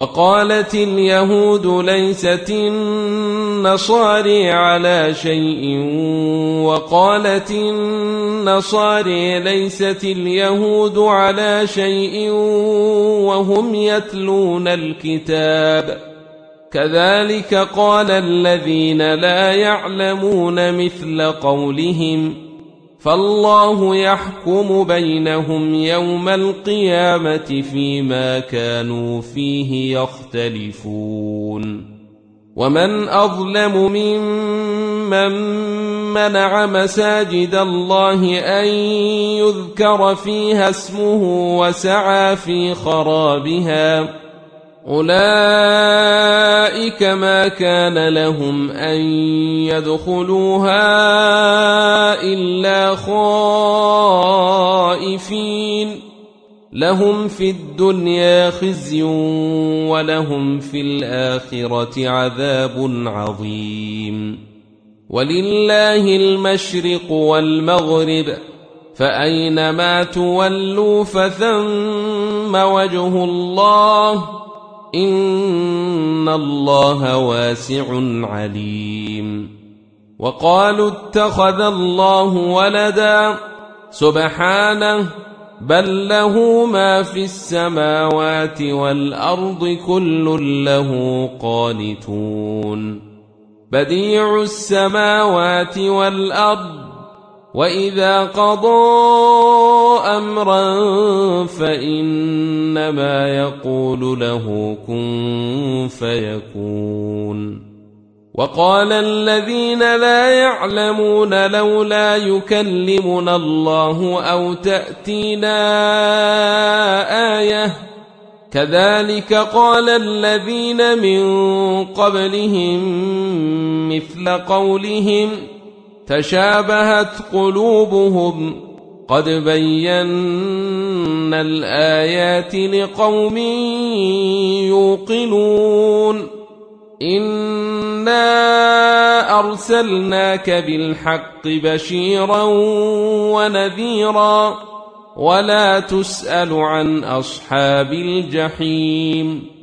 وقالت اليهود ليست النصارى على شيء وقالت النصارى ليست اليهود على شيء وهم يتلون الكتاب كذلك قال الذين لا يعلمون مثل قولهم فالله يحكم بينهم يوم القيامة فيما كانوا فيه يختلفون ومن أظلم ممن منع مساجد الله أن يذكر فيها اسمه وسعى في خرابها أولئك ما كان لهم أن يدخلوها إلا خائفين لهم في الدنيا خزي ولهم في الآخرة عذاب عظيم ولله المشرق والمغرب فأينما تولوا فثم وجه الله إن الله واسع عليم وقالوا اتخذ الله ولدا سبحانه بل له ما في السماوات والأرض كل له قانتون بديع السماوات والأرض وإذا قضى أمرا فإنما يقول له كن فيكون وقال الذين لا يعلمون لولا يكلمنا الله أو تأتينا آية كذلك قال الذين من قبلهم مثل قولهم تشابهت قلوبهم قد بينا الآيات لقوم يوقنون إنا أرسلناك بالحق بشيرا ونذيرا ولا تسأل عن أصحاب الجحيم